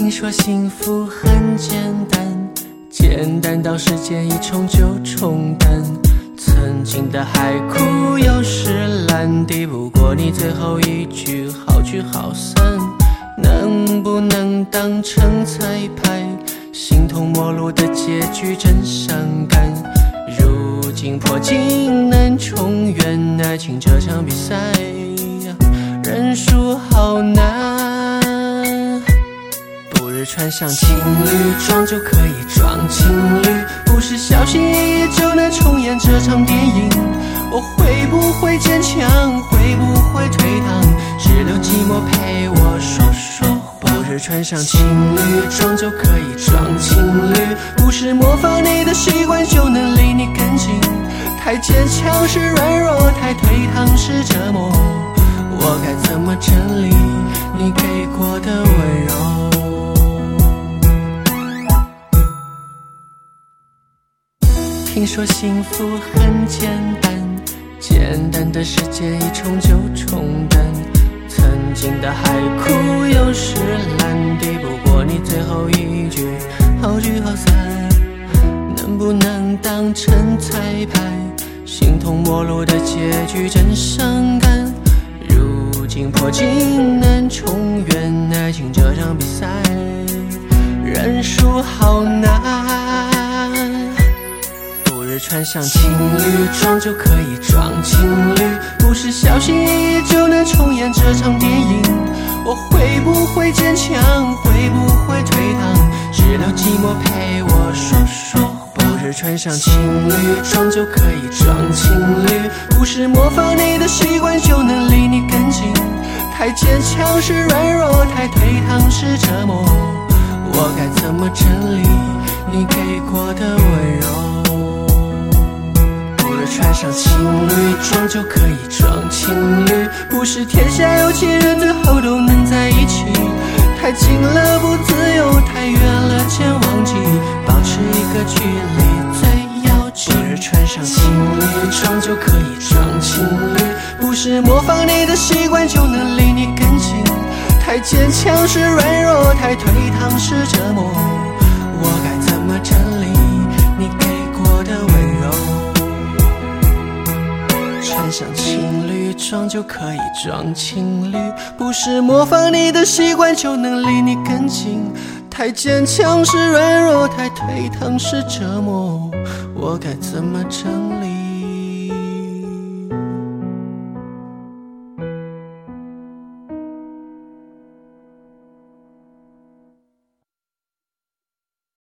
听说幸福很简单，简单到时间一冲就冲淡。曾经的海枯又是烂，抵不过你最后一句好聚好散。能不能当成彩排？形同陌路的结局真伤感。如今破镜难重圆，爱情这场比赛认输好难。不日穿上情侣装就可以装情侣，不是小心翼翼就能重演这场电影。我会不会坚强，会不会退堂，只留寂寞陪我说说话。不日穿上情侣装就可以装情侣，不是模仿你的习惯就能离你更近。太坚强是软弱，太退堂是折磨，我该怎么整理你给过的温柔？听说幸福很简单，简单的时间一冲就冲淡。曾经的海枯又是烂，抵不过你最后一句好聚好散。能不能当成彩排？形同陌路的结局真伤感。如今破镜难重圆，爱情这场比赛认输好难。不日穿上情侣装就可以装情侣，不是小心翼翼就能重演这场电影。我会不会坚强，会不会退堂，只留寂寞陪我说说话。不日穿上情侣装就可以装情侣，不是模仿你的习惯就能离你更近。太坚强是软弱，太退堂是折磨，我该怎么整理你给过的温柔？穿上情侣装就可以装情侣，不是天下有情人最后都能在一起。太近了不自由，太远了见忘记，保持一个距离最要紧。不是穿上情侣装就可以装情侣，不是模仿你的习惯就能离你更近。太坚强是软弱，太退堂是折磨，我该怎么整理你给过的温柔？穿上情侣装就可以装情侣，不是模仿你的习惯就能离你更近。太坚强是软弱，太退堂是折磨，我该怎么整